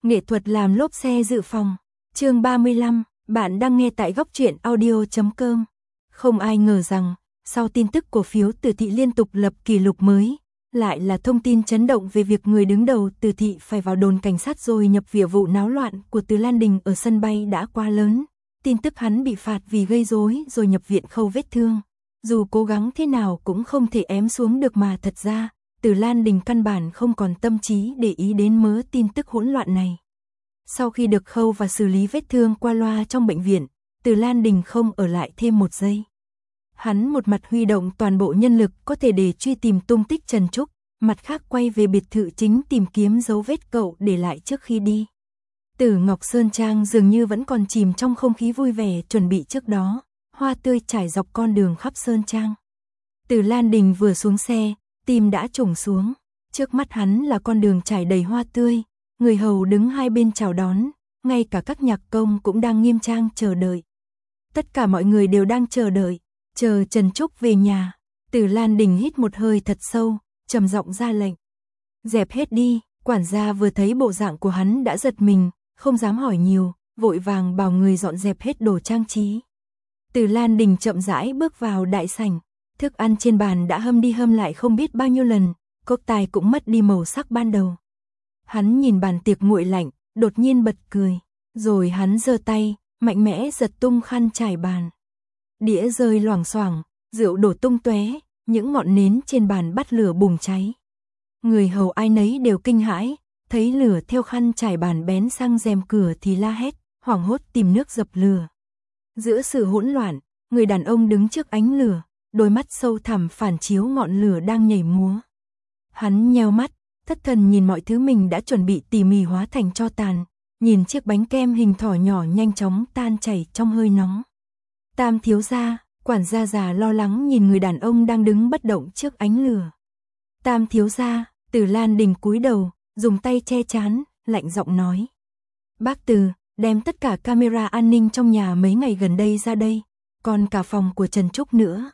Nghệ thuật làm lốp xe dự phòng. Chương 35, bạn đang nghe tại góc truyện audio.com. Không ai ngờ rằng, sau tin tức cổ phiếu Từ Thị liên tục lập kỷ lục mới, lại là thông tin chấn động về việc người đứng đầu Từ Thị phải vào đồn cảnh sát rồi nhập viện. Vụ náo loạn của Từ Lan Đình ở sân bay đã quá lớn. Tin tức hắn bị phạt vì gây rối rồi nhập viện khâu vết thương. Dù cố gắng thế nào cũng không thể ém xuống được mà thật ra, Từ Lan Đình căn bản không còn tâm trí để ý đến mớ tin tức hỗn loạn này. Sau khi được khâu và xử lý vết thương qua loa trong bệnh viện, Từ Lan Đình không ở lại thêm một giây. Hắn một mặt huy động toàn bộ nhân lực có thể để truy tìm tung tích Trần Trúc, mặt khác quay về biệt thự chính tìm kiếm dấu vết cậu để lại trước khi đi. Tử Ngọc Sơn Trang dường như vẫn còn chìm trong không khí vui vẻ chuẩn bị trước đó, hoa tươi trải dọc con đường khắp Sơn Trang. Từ Lan Đình vừa xuống xe, tim đã chủng xuống, trước mắt hắn là con đường trải đầy hoa tươi, người hầu đứng hai bên chào đón, ngay cả các nhạc công cũng đang nghiêm trang chờ đợi. Tất cả mọi người đều đang chờ đợi, chờ Trần Trúc về nhà. Từ Lan Đình hít một hơi thật sâu, trầm giọng ra lệnh. Dẹp hết đi, quản gia vừa thấy bộ dạng của hắn đã giật mình, không dám hỏi nhiều, vội vàng bảo người dọn dẹp hết đồ trang trí. Từ Lan Đình chậm rãi bước vào đại sảnh, thức ăn trên bàn đã hâm đi hâm lại không biết bao nhiêu lần, cốc tài cũng mất đi màu sắc ban đầu. Hắn nhìn bàn tiệc nguội lạnh, đột nhiên bật cười, rồi hắn giơ tay, mạnh mẽ giật tung khăn trải bàn. Đĩa rơi loảng xoảng, rượu đổ tung tóe, những ngọn nến trên bàn bắt lửa bùng cháy. Người hầu ai nấy đều kinh hãi, thấy lửa theo khăn trải bàn bén sang rèm cửa thì la hét, hoảng hốt tìm nước dập lửa. Giữa sự hỗn loạn, người đàn ông đứng trước ánh lửa, đôi mắt sâu thẳm phản chiếu ngọn lửa đang nhảy múa. Hắn nheo mắt, thất thần nhìn mọi thứ mình đã chuẩn bị tỉ mỉ hóa thành tro tàn, nhìn chiếc bánh kem hình thỏ nhỏ nhanh chóng tan chảy trong hơi nóng. Tam thiếu gia, quản gia già lo lắng nhìn người đàn ông đang đứng bất động trước ánh lửa. Tam thiếu gia, Từ Lan Đình cúi đầu, dùng tay che trán, lạnh giọng nói. Bác Từ, đem tất cả camera an ninh trong nhà mấy ngày gần đây ra đây, còn cả phòng của Trần Trúc nữa.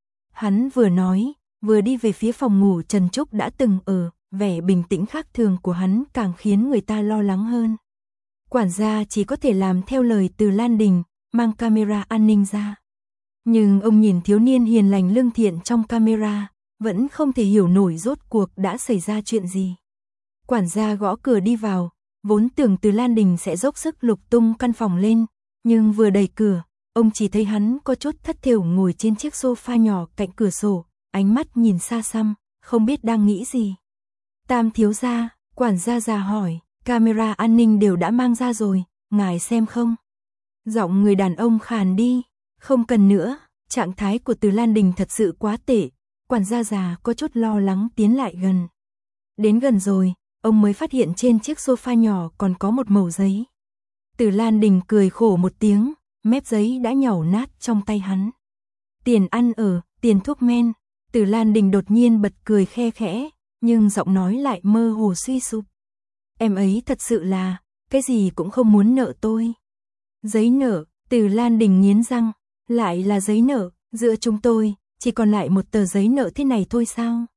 Hắn vừa nói, vừa đi về phía phòng ngủ Trần Trúc đã từng ở, vẻ bình tĩnh khác thường của hắn càng khiến người ta lo lắng hơn. Quản gia chỉ có thể làm theo lời Từ Lan Đình, mang camera an ninh ra. Nhưng ông nhìn thiếu niên hiền lành lương thiện trong camera, vẫn không thể hiểu nổi rốt cuộc đã xảy ra chuyện gì. Quản gia gõ cửa đi vào, vốn tưởng Từ Lan Đình sẽ dốc sức lục tung căn phòng lên, nhưng vừa đẩy cửa, ông chỉ thấy hắn có chút thất thểu ngồi trên chiếc sofa nhỏ cạnh cửa sổ, ánh mắt nhìn xa xăm, không biết đang nghĩ gì. Tam thiếu gia, quản gia già hỏi, camera an ninh đều đã mang ra rồi, ngài xem không? Giọng người đàn ông khàn đi, không cần nữa, trạng thái của Từ Lan Đình thật sự quá tệ, quản gia già có chút lo lắng tiến lại gần. Đến gần rồi, ông mới phát hiện trên chiếc sofa nhỏ còn có một mẩu giấy. Từ Lan Đình cười khổ một tiếng, mép giấy đã nhàu nát trong tay hắn. Tiền ăn ở, tiền thuốc men. Từ Lan Đình đột nhiên bật cười khe khẽ, nhưng giọng nói lại mơ hồ suy sụp. Em ấy thật sự là, cái gì cũng không muốn nợ tôi. Giấy nợ, Từ Lan Đình nghiến răng, lại là giấy nợ, giữa chúng tôi, chỉ còn lại một tờ giấy nợ thế này thôi sao?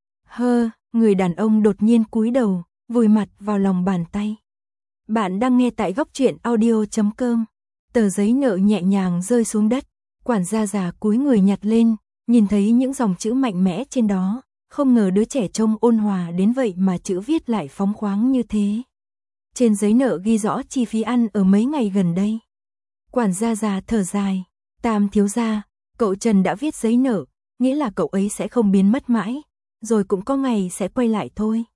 Người đàn ông đột nhiên cúi đầu, vùi mặt vào lòng bàn tay. Bạn đang nghe tại góc truyện audio.com. Tờ giấy nợ nhẹ nhàng rơi xuống đất, quản gia già cúi người nhặt lên, nhìn thấy những dòng chữ mạnh mẽ trên đó, không ngờ đứa trẻ trông ôn hòa đến vậy mà chữ viết lại phóng khoáng như thế. Trên giấy nợ ghi rõ chi phí ăn ở mấy ngày gần đây. Quản gia già thở dài, Tam thiếu gia, cậu Trần đã viết giấy nợ, nghĩa là cậu ấy sẽ không biến mất mãi, rồi cũng có ngày sẽ quay lại thôi.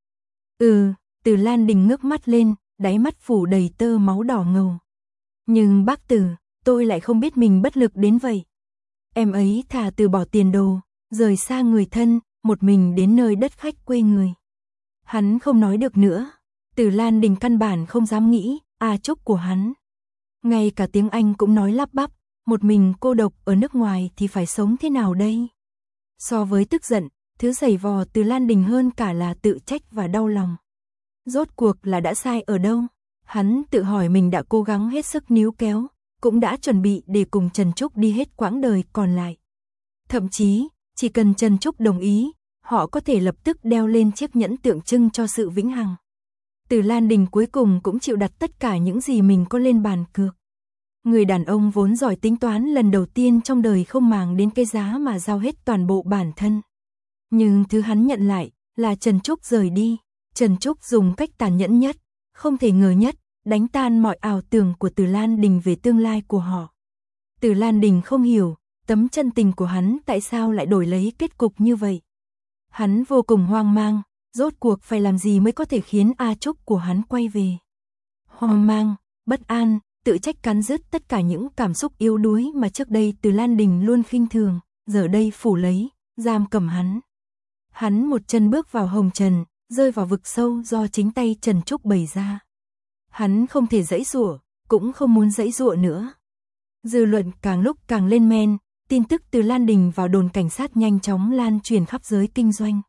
Từ Lan Đình ngước mắt lên, đáy mắt phủ đầy tơ máu đỏ ngầu. Nhưng bác Từ, tôi lại không biết mình bất lực đến vậy. Em ấy thà từ bỏ tiền đồ, rời xa người thân, một mình đến nơi đất khách quê người. Hắn không nói được nữa, Từ Lan Đình căn bản không dám nghĩ, Trúc của hắn. Ngay cả tiếng Anh cũng nói lắp bắp, một mình cô độc ở nước ngoài thì phải sống thế nào đây? So với tức giận, thứ giày vò Từ Lan Đình hơn cả là tự trách và đau lòng. Rốt cuộc là đã sai ở đâu? Hắn tự hỏi mình đã cố gắng hết sức níu kéo, cũng đã chuẩn bị để cùng Trần Trúc đi hết quãng đời còn lại. Thậm chí, chỉ cần Trần Trúc đồng ý, họ có thể lập tức đeo lên chiếc nhẫn tượng trưng cho sự vĩnh hằng. Từ Lan Đình cuối cùng cũng chịu đặt tất cả những gì mình có lên bàn cược. Người đàn ông vốn giỏi tính toán lần đầu tiên trong đời không màng đến cái giá mà giao hết toàn bộ bản thân. Nhưng thứ hắn nhận lại là Trần Trúc rời đi. Trần Trúc dùng cách tàn nhẫn nhất, không thể ngờ nhất, đánh tan mọi ảo tưởng của Từ Lan Đình về tương lai của họ. Từ Lan Đình không hiểu, tấm chân tình của hắn tại sao lại đổi lấy kết cục như vậy. Hắn vô cùng hoang mang, rốt cuộc phải làm gì mới có thể khiến A Trúc của hắn quay về. Hoang mang, bất an, tự trách cắn rứt tất cả những cảm xúc yếu đuối mà trước đây Từ Lan Đình luôn khinh thường, giờ đây phủ lấy, giam cầm hắn. Hắn một chân bước vào hồng trần, rơi vào vực sâu do chính tay Trần Trúc bày ra. Hắn không thể giãy giụa, cũng không muốn giãy giụa nữa. Dư luận càng lúc càng lên men, tin tức Từ Lan Đình vào đồn cảnh sát nhanh chóng lan truyền khắp giới kinh doanh.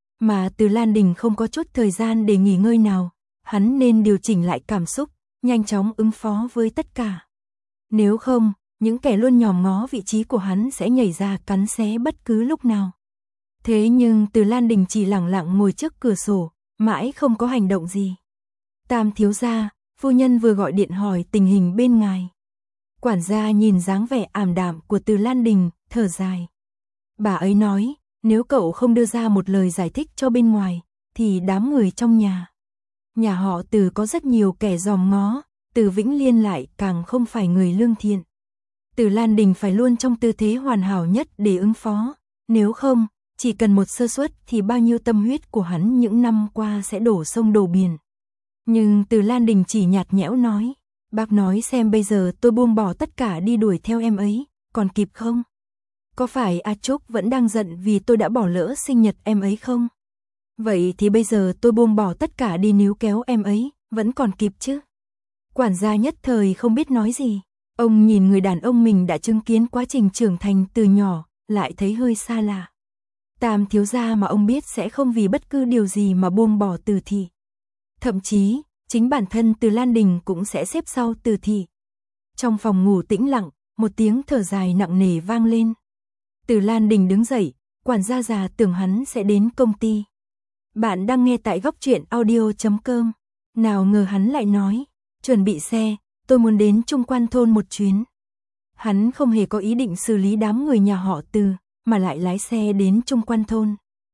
Mà Từ Lan Đình không có chút thời gian để nghỉ ngơi nào, hắn nên điều chỉnh lại cảm xúc, nhanh chóng ứng phó với tất cả. Nếu không, những kẻ luôn nhòm ngó vị trí của hắn sẽ nhảy ra cắn xé bất cứ lúc nào. Thế nhưng Từ Lan Đình chỉ lẳng lặng ngồi trước cửa sổ, mãi không có hành động gì. Tam thiếu gia, phu nhân vừa gọi điện hỏi tình hình bên ngài. Quản gia nhìn dáng vẻ ảm đạm của Từ Lan Đình, thở dài. Bà ấy nói, nếu cậu không đưa ra một lời giải thích cho bên ngoài, thì đám người trong nhà họ Từ có rất nhiều kẻ dòm ngó, Từ Vĩnh Liên lại càng không phải người lương thiện. Từ Lan Đình phải luôn trong tư thế hoàn hảo nhất để ứng phó, nếu không, chỉ cần một sơ suất thì bao nhiêu tâm huyết của hắn những năm qua sẽ đổ sông đổ biển. Nhưng Từ Lan Đình chỉ nhạt nhẽo nói, bác nói xem bây giờ tôi buông bỏ tất cả đi đuổi theo em ấy, còn kịp không? Có phải A Trúc vẫn đang giận vì tôi đã bỏ lỡ sinh nhật em ấy không? Vậy thì bây giờ tôi buông bỏ tất cả đi níu kéo em ấy, vẫn còn kịp chứ? Quản gia nhất thời không biết nói gì. Ông nhìn người đàn ông mình đã chứng kiến quá trình trưởng thành từ nhỏ, lại thấy hơi xa lạ. Tam thiếu gia mà ông biết sẽ không vì bất cứ điều gì mà buông bỏ Từ thị. Thậm chí, chính bản thân Từ Lan Đình cũng sẽ xếp sau Từ thị. Trong phòng ngủ tĩnh lặng, một tiếng thở dài nặng nề vang lên. Từ Lan Đình đứng dậy, quản gia già tưởng hắn sẽ đến công ty. Bạn đang nghe tại góc truyện audio.com. Nào ngờ hắn lại nói, chuẩn bị xe, tôi muốn đến Trung Quan thôn một chuyến. Hắn không hề có ý định xử lý đám người nhà họ Từ, mà lại lái xe đến Trung Quan thôn.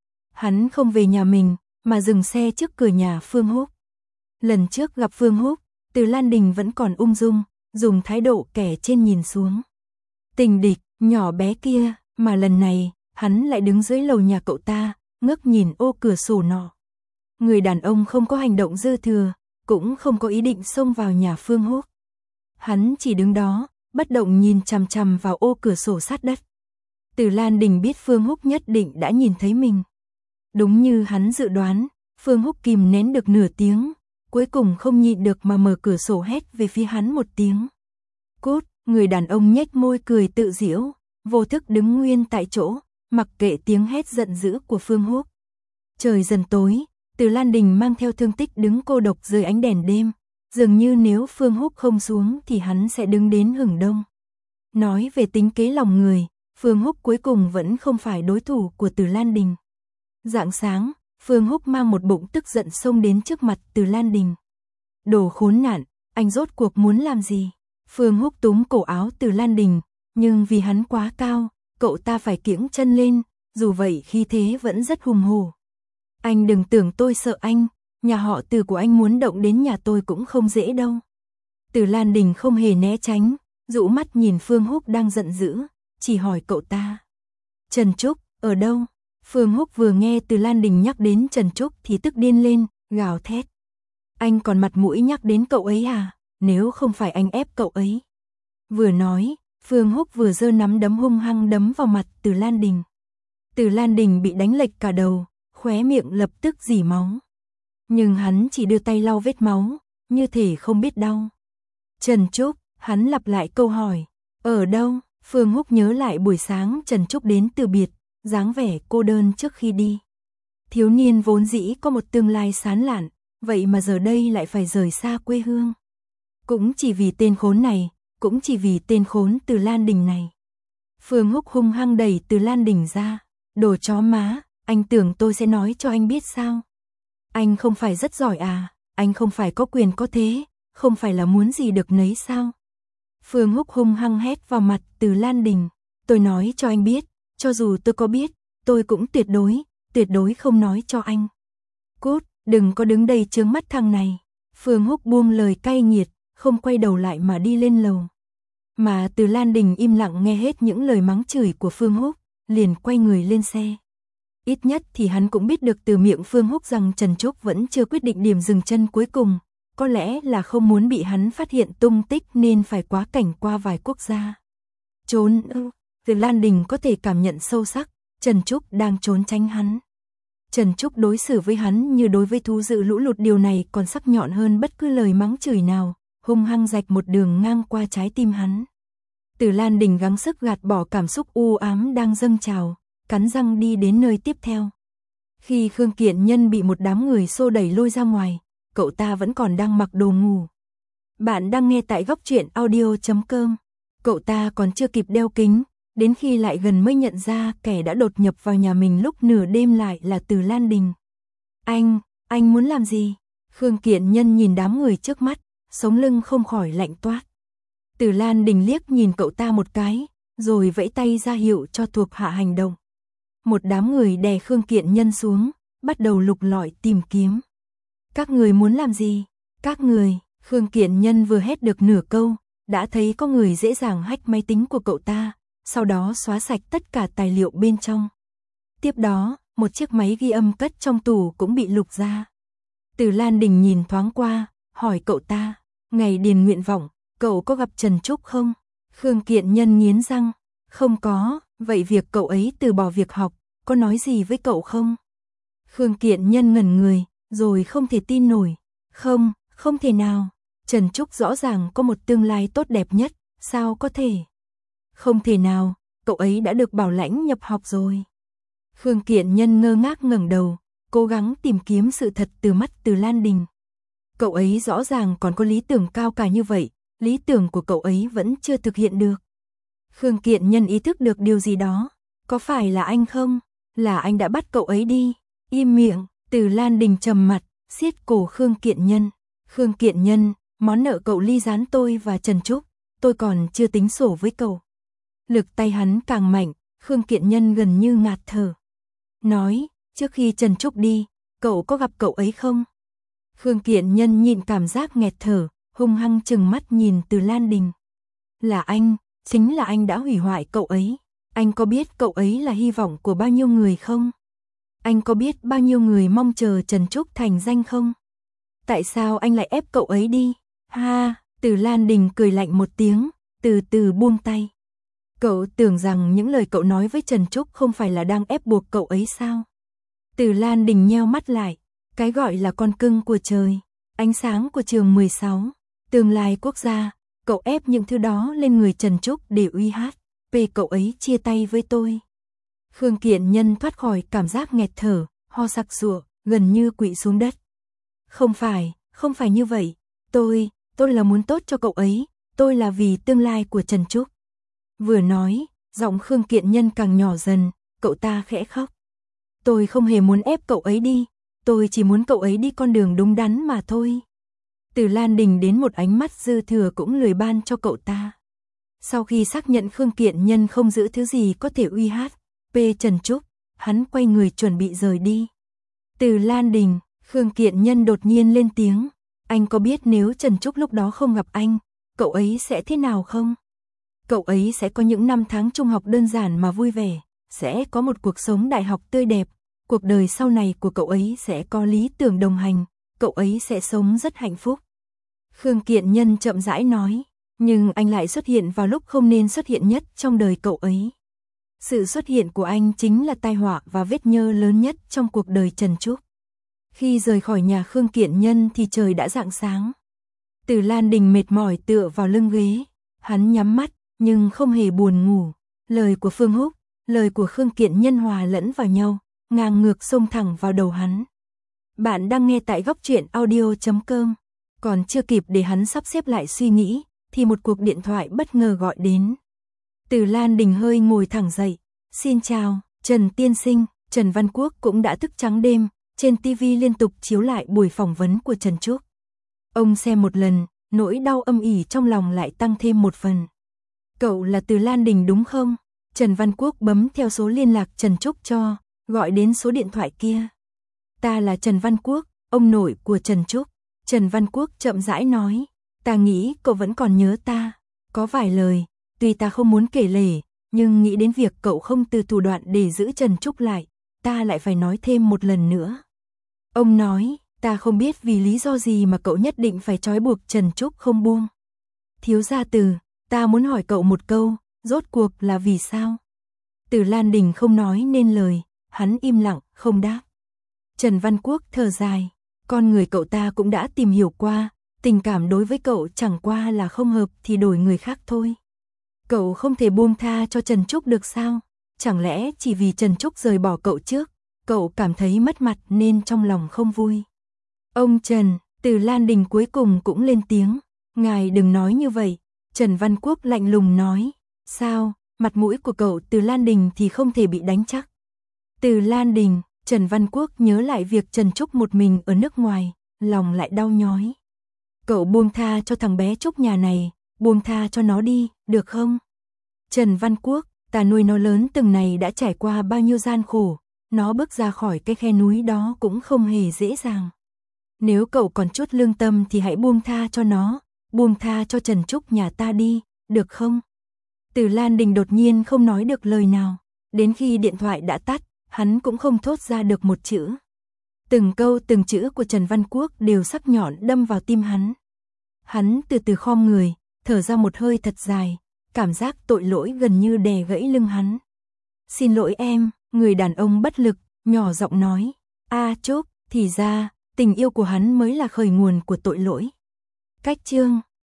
Hắn không về nhà mình, mà dừng xe trước cửa nhà Phương Húc. Lần trước gặp Phương Húc, Từ Lan Đình vẫn còn ung dung, dùng thái độ kẻ trên nhìn xuống. Tình địch, nhỏ bé kia, mà lần này, hắn lại đứng dưới lầu nhà cậu ta, ngước nhìn ô cửa sổ nọ. Người đàn ông không có hành động dư thừa, cũng không có ý định xông vào nhà Phương Húc. Hắn chỉ đứng đó, bất động nhìn chằm chằm vào ô cửa sổ sát đất. Từ Lan Đình biết Phương Húc nhất định đã nhìn thấy mình. Đúng như hắn dự đoán, Phương Húc kìm nén được nửa tiếng, cuối cùng không nhịn được mà mở cửa sổ hét về phía hắn một tiếng. Cút, người đàn ông nhếch môi cười tự giễu, vô thức đứng nguyên tại chỗ, mặc kệ tiếng hét giận dữ của Phương Húc. Trời dần tối, Từ Lan Đình mang theo thương tích đứng cô độc dưới ánh đèn đêm, dường như nếu Phương Húc không xuống thì hắn sẽ đứng đến hừng đông. Nói về tính kế lòng người, Phương Húc cuối cùng vẫn không phải đối thủ của Từ Lan Đình. Rạng sáng, Phương Húc mang một bụng tức giận xông đến trước mặt Từ Lan Đình. Đồ khốn nạn, anh rốt cuộc muốn làm gì? Phương Húc túm cổ áo Từ Lan Đình, nhưng vì hắn quá cao, cậu ta phải kiễng chân lên, dù vậy khí thế vẫn rất hùng hổ. Anh đừng tưởng tôi sợ anh, nhà họ Từ của anh muốn động đến nhà tôi cũng không dễ đâu. Từ Lan Đình không hề né tránh, dụ mắt nhìn Phương Húc đang giận dữ, chỉ hỏi cậu ta. Trần Trúc, ở đâu? Phương Húc vừa nghe Từ Lan Đình nhắc đến Trần Trúc thì tức điên lên, gào thét. Anh còn mặt mũi nhắc đến cậu ấy à? Nếu không phải anh ép cậu ấy. Vừa nói, Phương Húc vừa giơ nắm đấm hung hăng đấm vào mặt Từ Lan Đình. Từ Lan Đình bị đánh lệch cả đầu, khóe miệng lập tức rỉ máu. Nhưng hắn chỉ đưa tay lau vết máu, như thể không biết đau. Trần Trúc, hắn lặp lại câu hỏi. Ở đâu? Phương Húc nhớ lại buổi sáng Trần Trúc đến từ biệt, dáng vẻ cô đơn trước khi đi. Thiếu niên vốn dĩ có một tương lai sáng lạn, vậy mà giờ đây lại phải rời xa quê hương. Cũng chỉ vì tên khốn này, cũng chỉ vì tên khốn Từ Lan Đình này. Phương Húc hung hăng đẩy Từ Lan Đình ra. Đồ chó má, anh tưởng tôi sẽ nói cho anh biết sao? Anh không phải rất giỏi à? anh không phải có quyền có thế, không phải là muốn gì được nấy sao? Phương Húc hung hăng hét vào mặt Từ Lan Đình, tôi nói cho anh biết, cho dù tôi có biết, tôi cũng tuyệt đối không nói cho anh. Cút, đừng có đứng đây chướng mắt thằng này. Phương Húc buông lời cay nghiệt, không quay đầu lại mà đi lên lầu. Mà Từ Lan Đình im lặng nghe hết những lời mắng chửi của Phương Húc, liền quay người lên xe. Ít nhất thì hắn cũng biết được từ miệng Phương Húc rằng Trần Trúc vẫn chưa quyết định điểm dừng chân cuối cùng, có lẽ là không muốn bị hắn phát hiện tung tích nên phải quá cảnh qua vài quốc gia. Trốn ư? Từ Lan Đình có thể cảm nhận sâu sắc, Trần Trúc đang trốn tránh hắn. Trần Trúc đối xử với hắn như đối với thú dữ lũ lụt, điều này còn sắc nhọn hơn bất cứ lời mắng chửi nào, hung hăng rạch một đường ngang qua trái tim hắn. Từ Lan Đình gắng sức gạt bỏ cảm xúc u ám đang dâng trào, cắn răng đi đến nơi tiếp theo. Khi Khương Kiện Nhân bị một đám người xô đẩy lôi ra ngoài, cậu ta vẫn còn đang mặc đồ ngủ. Bạn đang nghe tại góc truyện audio.com. Cậu ta còn chưa kịp đeo kính, đến khi lại gần mới nhận ra kẻ đã đột nhập vào nhà mình lúc nửa đêm lại là Từ Lan Đình. Anh muốn làm gì? Khương Kiện Nhân nhìn đám người trước mắt, sống lưng không khỏi lạnh toát. Từ Lan Đình liếc nhìn cậu ta một cái, rồi vẫy tay ra hiệu cho thuộc hạ hành động. Một đám người đè Khương Kiện Nhân xuống, bắt đầu lục lọi tìm kiếm. Các người muốn làm gì? Các người, Khương Kiện Nhân vừa hét được nửa câu, đã thấy có người dễ dàng hack máy tính của cậu ta, sau đó xóa sạch tất cả tài liệu bên trong. Tiếp đó, một chiếc máy ghi âm cất trong tủ cũng bị lục ra. Từ Lan Đình nhìn thoáng qua, hỏi cậu ta, ngày điền nguyện vọng, cậu có gặp Trần Trúc không? Khương Kiện Nhân nghiến răng, không có, vậy việc cậu ấy từ bỏ việc học, có nói gì với cậu không? Khương Kiện Nhân ngẩn người, rồi không thể tin nổi, không thể nào, Trần Trúc rõ ràng có một tương lai tốt đẹp nhất, sao có thể? Không thể nào, cậu ấy đã được bảo lãnh nhập học rồi. Khương Kiện Nhân ngơ ngác ngẩng đầu, cố gắng tìm kiếm sự thật từ mắt Từ Lan Đình. Cậu ấy rõ ràng còn có lý tưởng cao cả như vậy, lý tưởng của cậu ấy vẫn chưa thực hiện được. Khương Kiện Nhân ý thức được điều gì đó, có phải là anh không? Là anh đã bắt cậu ấy đi. Im miệng, Từ Lan Đình trầm mặt, siết cổ Khương Kiện Nhân. Khương Kiện Nhân, món nợ cậu ly gián tôi và Trần Trúc, tôi còn chưa tính sổ với cậu. Lực tay hắn càng mạnh, Khương Kiện Nhân gần như ngạt thở. Nói, trước khi Trần Trúc đi, cậu có gặp cậu ấy không? Khương Kiện Nhân nhịn cảm giác nghẹt thở, hung hăng trừng mắt nhìn Từ Lan Đình. Là anh, chính là anh đã hủy hoại cậu ấy. Anh có biết cậu ấy là hy vọng của bao nhiêu người không? Anh có biết bao nhiêu người mong chờ Trần Trúc thành danh không? Tại sao anh lại ép cậu ấy đi? Ha, Từ Lan Đình cười lạnh một tiếng, từ từ buông tay. Cậu tưởng rằng những lời cậu nói với Trần Trúc không phải là đang ép buộc cậu ấy sao? Từ Lan Đình nheo mắt lại, cái gọi là con cưng của trời, ánh sáng của trường 16, tương lai quốc gia, cậu ép những thứ đó lên người Trần Trúc để uy hát, về cậu ấy chia tay với tôi. Khương Kiện Nhân thoát khỏi cảm giác nghẹt thở, ho sặc sụa, gần như quỵ xuống đất. Không phải như vậy, tôi là muốn tốt cho cậu ấy, tôi là vì tương lai của Trần Trúc. Vừa nói, giọng Khương Kiện Nhân càng nhỏ dần, cậu ta khẽ khóc. Tôi không hề muốn ép cậu ấy đi, tôi chỉ muốn cậu ấy đi con đường đúng đắn mà thôi. Từ Lan Đình đến một ánh mắt dư thừa cũng lười ban cho cậu ta. Sau khi xác nhận Khương Kiện Nhân không giữ thứ gì có thể uy hát Trần Trúc, hắn quay người chuẩn bị rời đi. Từ Lan Đình, Khương Kiện Nhân đột nhiên lên tiếng, anh có biết nếu Trần Trúc lúc đó không gặp anh, cậu ấy sẽ thế nào không? Cậu ấy sẽ có những năm tháng trung học đơn giản mà vui vẻ, sẽ có một cuộc sống đại học tươi đẹp, cuộc đời sau này của cậu ấy sẽ có lý tưởng đồng hành, cậu ấy sẽ sống rất hạnh phúc. Khương Kiện Nhân chậm rãi nói, nhưng anh lại xuất hiện vào lúc không nên xuất hiện nhất trong đời cậu ấy. Sự xuất hiện của anh chính là tai họa và vết nhơ lớn nhất trong cuộc đời Trần Trúc. Khi rời khỏi nhà Khương Kiện Nhân thì trời đã rạng sáng. Từ Lan Đình mệt mỏi tựa vào lưng ghế, hắn nhắm mắt nhưng không hề buồn ngủ. Lời của Phương Húc, lời của Khương Kiện Nhân hòa lẫn vào nhau, ngang ngược xông thẳng vào đầu hắn. Bạn đang nghe tại góc truyện audio.com. Còn chưa kịp để hắn sắp xếp lại suy nghĩ, thì một cuộc điện thoại bất ngờ gọi đến. Từ Lan Đình hơi ngồi thẳng dậy. Xin chào, Trần tiên sinh. Trần Văn Quốc cũng đã thức trắng đêm, trên TV liên tục chiếu lại buổi phỏng vấn của Trần Trúc. Ông xem một lần, nỗi đau âm ỉ trong lòng lại tăng thêm một phần. Cậu là Từ Lan Đình đúng không? Trần Văn Quốc bấm theo số liên lạc Trần Trúc cho, gọi đến số điện thoại kia. Ta là Trần Văn Quốc, ông nội của Trần Trúc. Trần Văn Quốc chậm rãi nói, ta nghĩ cậu vẫn còn nhớ ta. Có vài lời, tuy ta không muốn kể lể, nhưng nghĩ đến việc cậu không từ thủ đoạn để giữ Trần Trúc lại, ta lại phải nói thêm một lần nữa. Ông nói, ta không biết vì lý do gì mà cậu nhất định phải trói buộc Trần Trúc không buông. Thiếu gia Từ, ta muốn hỏi cậu một câu, rốt cuộc là vì sao? Từ Lan Đình không nói nên lời, hắn im lặng, không đáp. Trần Văn Quốc thở dài, con người cậu ta cũng đã tìm hiểu qua, tình cảm đối với cậu chẳng qua là không hợp thì đổi người khác thôi. Cậu không thể buông tha cho Trần Trúc được sao? Chẳng lẽ chỉ vì Trần Trúc rời bỏ cậu trước, cậu cảm thấy mất mặt nên trong lòng không vui? Ông Trần, Từ Lan Đình cuối cùng cũng lên tiếng, ngài đừng nói như vậy. Trần Văn Quốc lạnh lùng nói, sao, mặt mũi của cậu Từ Lan Đình thì không thể bị đánh chắc. Từ Lan Đình, Trần Văn Quốc nhớ lại việc Trần Trúc một mình ở nước ngoài, lòng lại đau nhói. Cậu buông tha cho thằng bé Trúc nhà này, buông tha cho nó đi, được không? Trần Văn Quốc, ta nuôi nó lớn từng này đã trải qua bao nhiêu gian khổ, nó bước ra khỏi cái khe núi đó cũng không hề dễ dàng. Nếu cậu còn chút lương tâm thì hãy buông tha cho nó, buông tha cho Trần Trúc nhà ta đi, được không? Từ Lan Đình đột nhiên không nói được lời nào, đến khi điện thoại đã tắt, hắn cũng không thốt ra được một chữ. Từng câu từng chữ của Trần Văn Quốc đều sắc nhọn đâm vào tim hắn. Hắn từ từ khom người, thở ra một hơi thật dài, cảm giác tội lỗi gần như đè gãy lưng hắn. Xin lỗi em, người đàn ông bất lực, nhỏ giọng nói. Trúc, thì ra, tình yêu của hắn mới là khởi nguồn của tội lỗi. Cách chương